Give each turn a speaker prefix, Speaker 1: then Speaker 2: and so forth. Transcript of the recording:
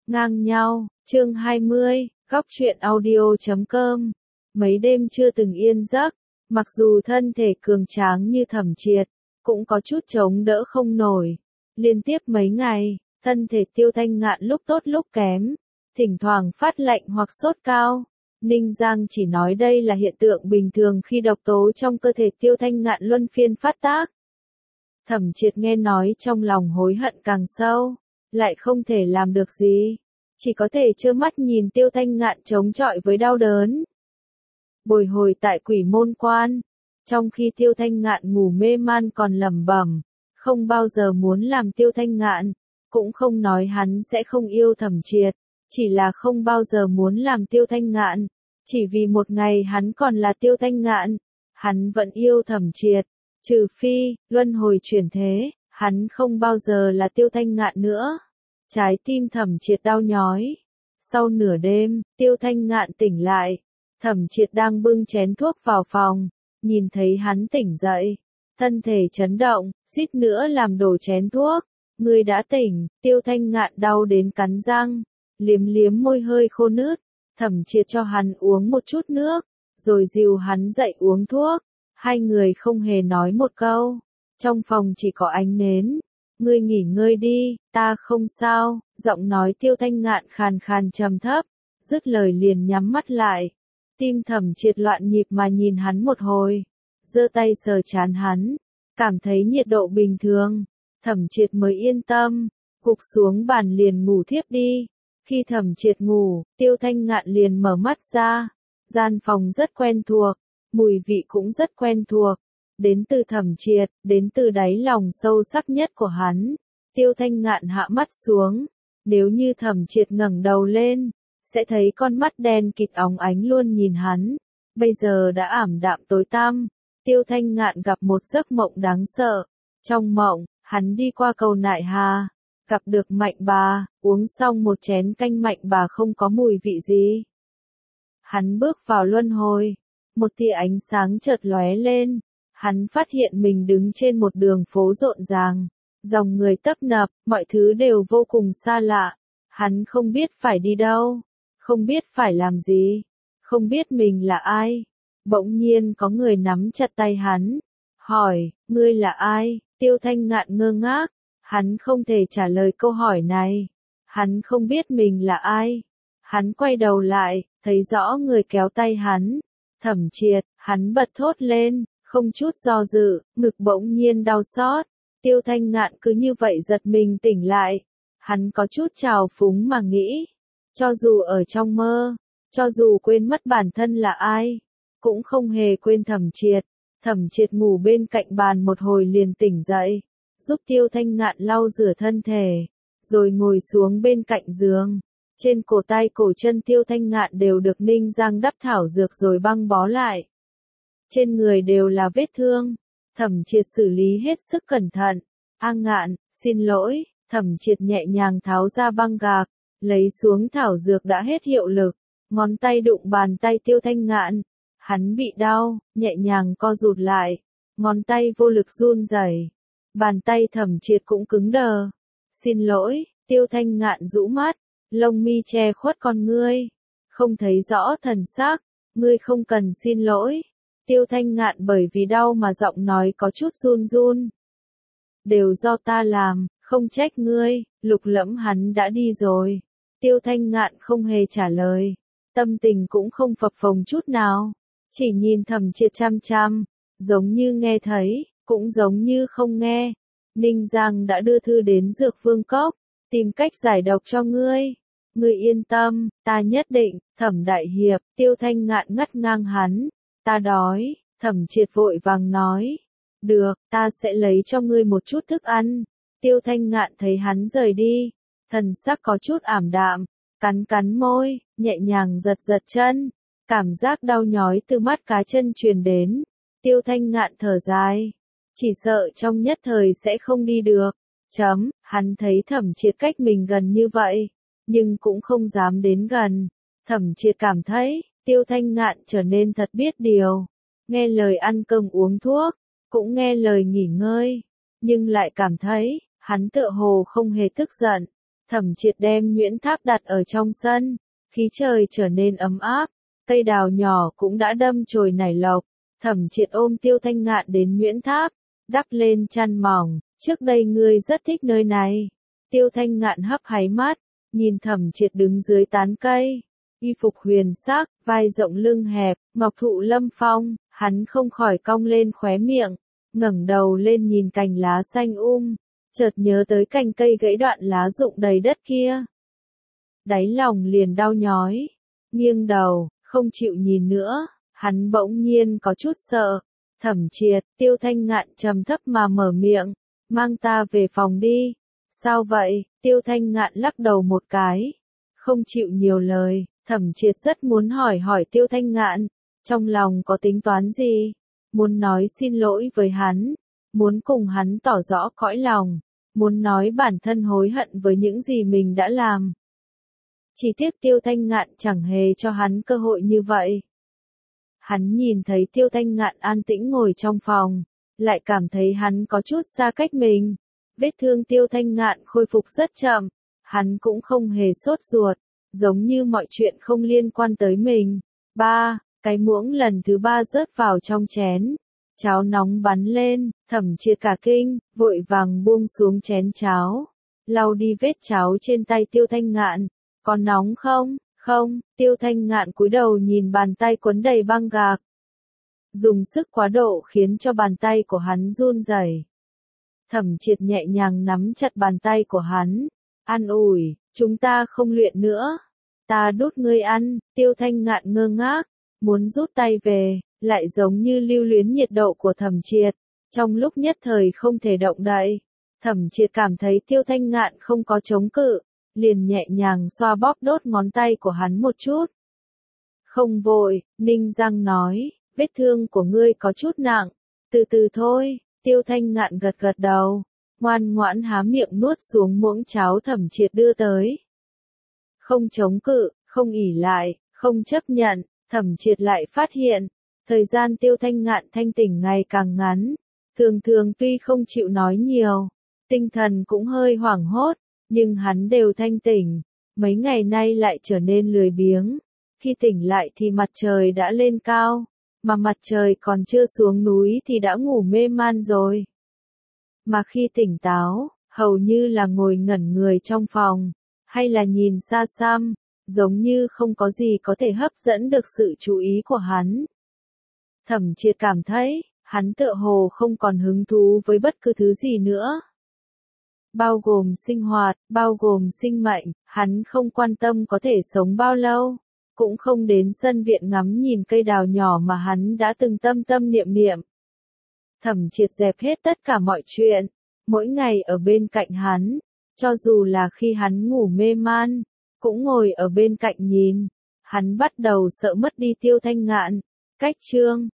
Speaker 1: Ngang nhau, chương 20, góc truyện audio.com. Mấy đêm chưa từng yên giấc, mặc dù thân thể cường tráng như Thẩm Triệt, cũng có chút chống đỡ không nổi. Liên tiếp mấy ngày, thân thể Tiêu Thanh Ngạn lúc tốt lúc kém, thỉnh thoảng phát lạnh hoặc sốt cao. Ninh Giang chỉ nói đây là hiện tượng bình thường khi độc tố trong cơ thể Tiêu Thanh Ngạn luân phiên phát tác. Thẩm Triệt nghe nói trong lòng hối hận càng sâu, lại không thể làm được gì, chỉ có thể trơ mắt nhìn Tiêu Thanh Ngạn chống chọi với đau đớn. Bồi hồi tại Quỷ Môn Quan, trong khi Tiêu Thanh Ngạn ngủ mê man còn lẩm bẩm, không bao giờ muốn làm Tiêu Thanh Ngạn, cũng không nói hắn sẽ không yêu Thẩm Triệt, chỉ là không bao giờ muốn làm Tiêu Thanh Ngạn, chỉ vì một ngày hắn còn là Tiêu Thanh Ngạn, hắn vẫn yêu Thẩm Triệt, trừ phi, luân hồi chuyển thế, hắn không bao giờ là Tiêu Thanh Ngạn nữa. Trái tim Thẩm Triệt đau nhói. Sau nửa đêm, Tiêu Thanh Ngạn tỉnh lại. Thẩm Triệt đang bưng chén thuốc vào phòng, nhìn thấy hắn tỉnh dậy, thân thể chấn động, suýt nữa làm đổ chén thuốc. Ngươi đã tỉnh, Tiêu Thanh Ngạn đau đến cắn răng, liếm liếm môi hơi khô nứt. Thẩm Triệt cho hắn uống một chút nước, rồi dìu hắn dậy uống thuốc. Hai người không hề nói một câu. Trong phòng chỉ có ánh nến. Ngươi nghỉ ngơi đi, ta không sao, giọng nói Tiêu Thanh Ngạn khàn khàn trầm thấp, dứt lời liền nhắm mắt lại. Tim Thẩm Triệt loạn nhịp mà nhìn hắn một hồi, giơ tay sờ trán hắn, cảm thấy nhiệt độ bình thường, Thẩm Triệt mới yên tâm, gục xuống bàn liền ngủ thiếp đi. Khi Thẩm Triệt ngủ, Tiêu Thanh Ngạn liền mở mắt ra, gian phòng rất quen thuộc, mùi vị cũng rất quen thuộc. Đến từ Thẩm Triệt, đến từ đáy lòng sâu sắc nhất của hắn. Tiêu Thanh Ngạn hạ mắt xuống, nếu như Thẩm Triệt ngẩng đầu lên, sẽ thấy con mắt đen kịt óng ánh luôn nhìn hắn, bây giờ đã ảm đạm tối tăm. Tiêu Thanh Ngạn gặp một giấc mộng đáng sợ. Trong mộng, hắn đi qua cầu Nại Hà, gặp được Mạnh Bà, uống xong một chén canh Mạnh Bà không có mùi vị gì. Hắn bước vào luân hồi, một tia ánh sáng chợt lóe lên. Hắn phát hiện mình đứng trên một đường phố rộn ràng, dòng người tấp nập, mọi thứ đều vô cùng xa lạ. Hắn không biết phải đi đâu, không biết phải làm gì, không biết mình là ai. Bỗng nhiên có người nắm chặt tay hắn, hỏi, ngươi là ai? Tiêu Thanh Ngạn ngơ ngác, hắn không thể trả lời câu hỏi này. Hắn không biết mình là ai. Hắn quay đầu lại, thấy rõ người kéo tay hắn. Thẩm Triệt, hắn bật thốt lên. Không chút do dự, ngực bỗng nhiên đau xót. Tiêu Thanh Ngạn cứ như vậy giật mình tỉnh lại. Hắn có chút trào phúng mà nghĩ. Cho dù ở trong mơ, cho dù quên mất bản thân là ai, cũng không hề quên Thẩm Triệt. Thẩm Triệt ngủ bên cạnh bàn một hồi liền tỉnh dậy, giúp Tiêu Thanh Ngạn lau rửa thân thể, rồi ngồi xuống bên cạnh giường. Trên cổ tay cổ chân Tiêu Thanh Ngạn đều được Ninh Giang đắp thảo dược rồi băng bó lại. Trên người đều là vết thương. Thẩm Triệt xử lý hết sức cẩn thận. A Ngạn, xin lỗi. Thẩm Triệt nhẹ nhàng tháo ra băng gạc, lấy xuống thảo dược đã hết hiệu lực. Ngón tay đụng bàn tay Tiêu Thanh Ngạn. Hắn bị đau, nhẹ nhàng co rụt lại. Ngón tay vô lực run rẩy. Bàn tay Thẩm Triệt cũng cứng đờ. Xin lỗi. Tiêu Thanh Ngạn rũ mắt, lông mi che khuất con ngươi, không thấy rõ thần sắc. Ngươi không cần xin lỗi. Tiêu Thanh Ngạn bởi vì đau mà giọng nói có chút run run. Đều do ta làm, không trách ngươi. Lục Lẫm hắn đã đi rồi. Tiêu Thanh Ngạn không hề trả lời, tâm tình cũng không phập phồng chút nào, chỉ nhìn Thẩm Triệt chăm chăm, giống như nghe thấy, cũng giống như không nghe. Ninh Giang đã đưa thư đến Dược Vương Cốc, tìm cách giải độc cho ngươi. Ngươi yên tâm, ta nhất định. Thẩm đại hiệp, Tiêu Thanh Ngạn ngắt ngang hắn. Ta đói. Thẩm Triệt vội vàng nói. Được, ta sẽ lấy cho ngươi một chút thức ăn. Tiêu Thanh Ngạn thấy hắn rời đi, thần sắc có chút ảm đạm, cắn cắn môi, nhẹ nhàng giật giật chân. Cảm giác đau nhói từ mắt cá chân truyền đến. Tiêu Thanh Ngạn thở dài, chỉ sợ trong nhất thời sẽ không đi được. Hắn thấy Thẩm Triệt cách mình gần như vậy, nhưng cũng không dám đến gần. Thẩm Triệt cảm thấy, Tiêu Thanh Ngạn trở nên thật biết điều, nghe lời ăn cơm uống thuốc, cũng nghe lời nghỉ ngơi, nhưng lại cảm thấy, hắn tựa hồ không hề tức giận. Thẩm Triệt đem nhuyễn tháp đặt ở trong sân, khí trời trở nên ấm áp, cây đào nhỏ cũng đã đâm chồi nảy lộc. Thẩm Triệt ôm Tiêu Thanh Ngạn đến nhuyễn tháp, đắp lên chăn mỏng, trước đây ngươi rất thích nơi này. Tiêu Thanh Ngạn hấp háy mắt, nhìn Thẩm Triệt đứng dưới tán cây, y phục huyền sắc, vai rộng lưng hẹp, ngọc thụ lâm phong, hắn không khỏi cong lên khóe miệng, ngẩng đầu lên nhìn cành lá xanh chợt nhớ tới cành cây gãy đoạn lá rụng đầy đất kia. Đáy lòng liền đau nhói, nghiêng đầu, không chịu nhìn nữa, hắn bỗng nhiên có chút sợ. Thẩm Triệt, Tiêu Thanh Ngạn trầm thấp mà mở miệng, mang ta về phòng đi. Sao vậy? Tiêu Thanh Ngạn lắc đầu một cái, không chịu nhiều lời. Thẩm Triệt rất muốn hỏi Tiêu Thanh Ngạn, trong lòng có tính toán gì? Muốn nói xin lỗi với hắn, muốn cùng hắn tỏ rõ cõi lòng, muốn nói bản thân hối hận với những gì mình đã làm. Chỉ tiếc Tiêu Thanh Ngạn chẳng hề cho hắn cơ hội như vậy. Hắn nhìn thấy Tiêu Thanh Ngạn an tĩnh ngồi trong phòng, lại cảm thấy hắn có chút xa cách mình. Vết thương Tiêu Thanh Ngạn khôi phục rất chậm, hắn cũng không hề sốt ruột, giống như mọi chuyện không liên quan tới mình. Cái muỗng lần thứ 3 rớt vào trong chén, cháo nóng bắn lên, Thẩm Triệt cả kinh, vội vàng buông xuống chén cháo, lau đi vết cháo trên tay Tiêu Thanh Ngạn. Còn nóng không? Không. Tiêu Thanh Ngạn cúi đầu nhìn bàn tay quấn đầy băng gạc. Dùng sức quá độ khiến cho bàn tay của hắn run rẩy. Thẩm Triệt nhẹ nhàng nắm chặt bàn tay của hắn, an ủi, chúng ta không luyện nữa. Ta đút ngươi ăn. Tiêu Thanh Ngạn ngơ ngác, muốn rút tay về, lại giống như lưu luyến nhiệt độ của Thẩm Triệt, trong lúc nhất thời không thể động đậy. Thẩm Triệt cảm thấy Tiêu Thanh Ngạn không có chống cự, liền nhẹ nhàng xoa bóp đốt ngón tay của hắn một chút. Không vội, Ninh Giang nói, vết thương của ngươi có chút nặng, từ từ thôi. Tiêu Thanh Ngạn gật gật đầu, ngoan ngoãn há miệng nuốt xuống muỗng cháo Thẩm Triệt đưa tới. Không chống cự, không ỷ lại, không chấp nhận, Thẩm Triệt lại phát hiện, thời gian Tiêu Thanh Ngạn thanh tỉnh ngày càng ngắn, thường thường tuy không chịu nói nhiều, tinh thần cũng hơi hoảng hốt, nhưng hắn đều thanh tỉnh, mấy ngày nay lại trở nên lười biếng. Khi tỉnh lại thì mặt trời đã lên cao, mà mặt trời còn chưa xuống núi thì đã ngủ mê man rồi. Mà khi tỉnh táo, hầu như là ngồi ngẩn người trong phòng, hay là nhìn xa xăm, giống như không có gì có thể hấp dẫn được sự chú ý của hắn. Thẩm Triệt cảm thấy, hắn tựa hồ không còn hứng thú với bất cứ thứ gì nữa. Bao gồm sinh hoạt, bao gồm sinh mệnh, hắn không quan tâm có thể sống bao lâu, cũng không đến sân viện ngắm nhìn cây đào nhỏ mà hắn đã từng tâm tâm niệm niệm. Thẩm Triệt dẹp hết tất cả mọi chuyện, mỗi ngày ở bên cạnh hắn, cho dù là khi hắn ngủ mê man, cũng ngồi ở bên cạnh nhìn. Hắn bắt đầu sợ mất đi Tiêu Thanh Ngạn. Cách chương